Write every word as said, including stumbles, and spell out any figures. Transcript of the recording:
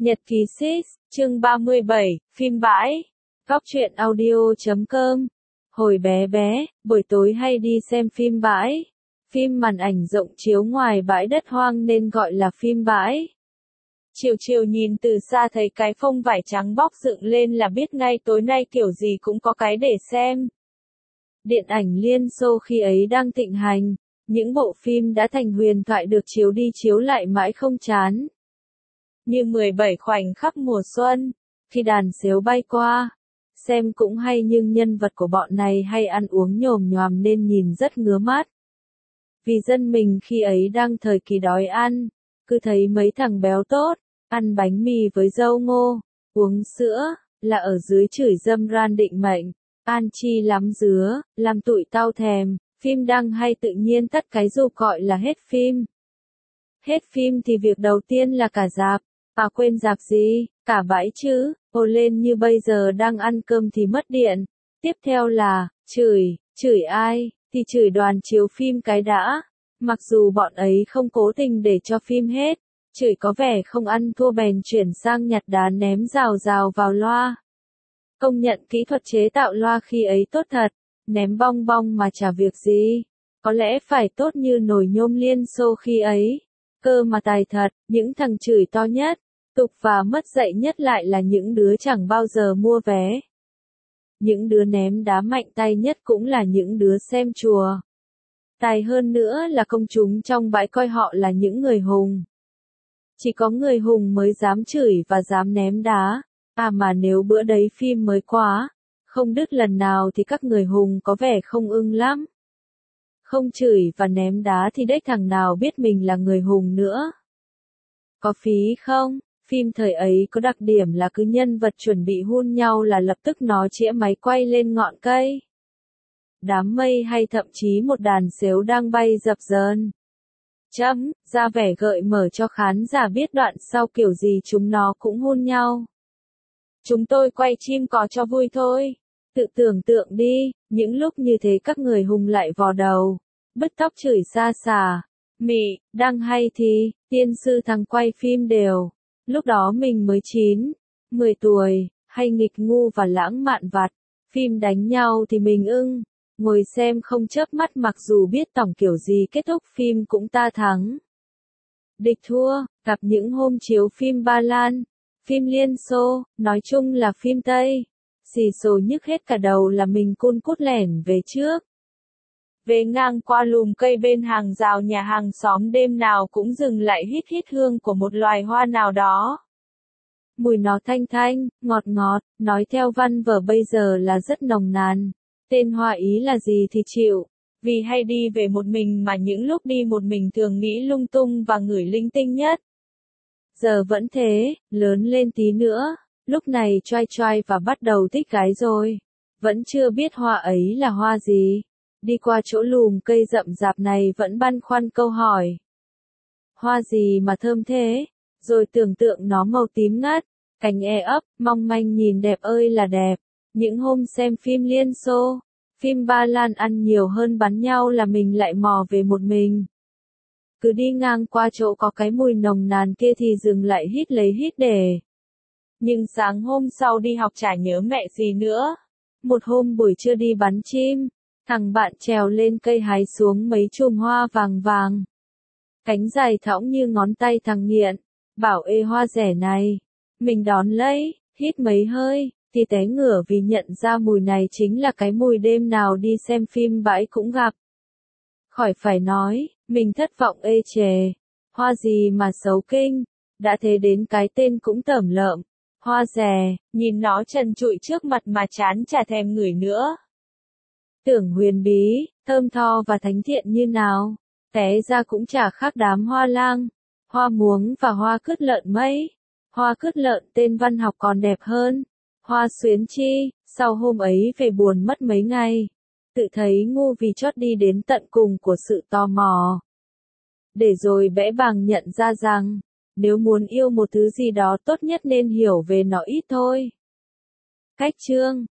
Nhật ký Sis, chương ba mươi bảy, phim bãi. Góc truyện audio chấm com. Hồi bé bé, buổi tối hay đi xem phim bãi. Phim màn ảnh rộng chiếu ngoài bãi đất hoang nên gọi là phim bãi. Chiều chiều nhìn từ xa thấy cái phông vải trắng bóc dựng lên là biết ngay tối nay kiểu gì cũng có cái để xem. Điện ảnh Liên Xô khi ấy đang thịnh hành, những bộ phim đã thành huyền thoại được chiếu đi chiếu lại mãi không chán. Như mười bảy khoảnh khắc mùa xuân, khi đàn sếu bay qua, xem cũng hay nhưng nhân vật của bọn này hay ăn uống nhồm nhoàm nên nhìn rất ngứa mắt. Vì dân mình khi ấy đang thời kỳ đói ăn, cứ thấy mấy thằng béo tốt, ăn bánh mì với dâu ngô, uống sữa, là ở dưới chửi dâm ran định mệnh, an chi lắm dứa, làm tụi tao thèm, phim đăng hay tự nhiên tắt cái rụp gọi là hết phim. Hết phim thì việc đầu tiên là cả rạp. À quên rạp gì, cả bãi chứ, ồ lên như bây giờ đang ăn cơm thì mất điện. Tiếp theo là, chửi, chửi ai, thì chửi đoàn chiếu phim cái đã. Mặc dù bọn ấy không cố tình để cho phim hết, chửi có vẻ không ăn thua bèn chuyển sang nhặt đá ném rào rào vào loa. Công nhận kỹ thuật chế tạo loa khi ấy tốt thật, ném bong bong mà chả việc gì. Có lẽ phải tốt như nồi nhôm Liên Xô khi ấy. Cơ mà tài thật, những thằng chửi to nhất, tục và mất dạy nhất lại là những đứa chẳng bao giờ mua vé. Những đứa ném đá mạnh tay nhất cũng là những đứa xem chùa. Tài hơn nữa là công chúng trong bãi coi họ là những người hùng. Chỉ có người hùng mới dám chửi và dám ném đá. À mà nếu bữa đấy phim mới quá, không đứt lần nào thì các người hùng có vẻ không ưng lắm. Không chửi và ném đá thì đếch thằng nào biết mình là người hùng nữa. Có phí không? Phim thời ấy có đặc điểm là cứ nhân vật chuẩn bị hun nhau là lập tức nó chĩa máy quay lên ngọn cây. Đám mây hay thậm chí một đàn sếu đang bay dập dờn. Chấm, ra vẻ gợi mở cho khán giả biết đoạn sau kiểu gì chúng nó cũng hun nhau. Chúng tôi quay chim cò cho vui thôi. Tự tưởng tượng đi, những lúc như thế các người hùng lại vò đầu, bứt tóc chửi xa xả, mị, đang hay thì, tiên sư thằng quay phim đều. Lúc đó mình mới chín, mười tuổi, hay nghịch ngu và lãng mạn vặt, phim đánh nhau thì mình ưng, ngồi xem không chớp mắt mặc dù biết tổng kiểu gì kết thúc phim cũng ta thắng. Địch thua, gặp những hôm chiếu phim Ba Lan, phim Liên Xô, nói chung là phim Tây. Xì xồ nhức hết cả đầu là mình cun cút lẻn về trước. Về ngang qua lùm cây bên hàng rào nhà hàng xóm đêm nào cũng dừng lại hít hít hương của một loài hoa nào đó. Mùi nó thanh thanh, ngọt ngọt, nói theo văn vở bây giờ là rất nồng nàn. Tên hoa ý là gì thì chịu, vì hay đi về một mình mà những lúc đi một mình thường nghĩ lung tung và ngửi linh tinh nhất. Giờ vẫn thế, lớn lên tí nữa. Lúc này choai choai và bắt đầu thích gái rồi. Vẫn chưa biết hoa ấy là hoa gì. Đi qua chỗ lùm cây rậm rạp này vẫn băn khoăn câu hỏi. Hoa gì mà thơm thế? Rồi tưởng tượng nó màu tím ngắt, cành e ấp, mong manh nhìn đẹp ơi là đẹp. Những hôm xem phim Liên Xô, phim Ba Lan ăn nhiều hơn bắn nhau là mình lại mò về một mình. Cứ đi ngang qua chỗ có cái mùi nồng nàn kia thì dừng lại hít lấy hít để. Nhưng sáng hôm sau đi học chả nhớ mẹ gì nữa. Một hôm buổi trưa đi bắn chim, thằng bạn trèo lên cây hái xuống mấy chùm hoa vàng vàng. Cánh dài thõng như ngón tay thằng nghiện, bảo ê hoa rẻ này. Mình đón lấy, hít mấy hơi, thì té ngửa vì nhận ra mùi này chính là cái mùi đêm nào đi xem phim bãi cũng gặp. Khỏi phải nói, mình thất vọng ê chề. Hoa gì mà xấu kinh, đã thế đến cái tên cũng tởm lợm. Hoa rè, nhìn nó trần trụi trước mặt mà chán chả thèm ngửi nữa. Tưởng huyền bí, thơm tho và thánh thiện như nào, té ra cũng chả khác đám hoa lang, hoa muống và hoa cứt lợn mấy. Hoa cứt lợn tên văn học còn đẹp hơn. Hoa xuyến chi, sau hôm ấy về buồn mất mấy ngày. Tự thấy ngu vì chót đi đến tận cùng của sự tò mò. Để rồi bẽ bàng nhận ra rằng, nếu muốn yêu một thứ gì đó tốt nhất nên hiểu về nó ít thôi. Cách chương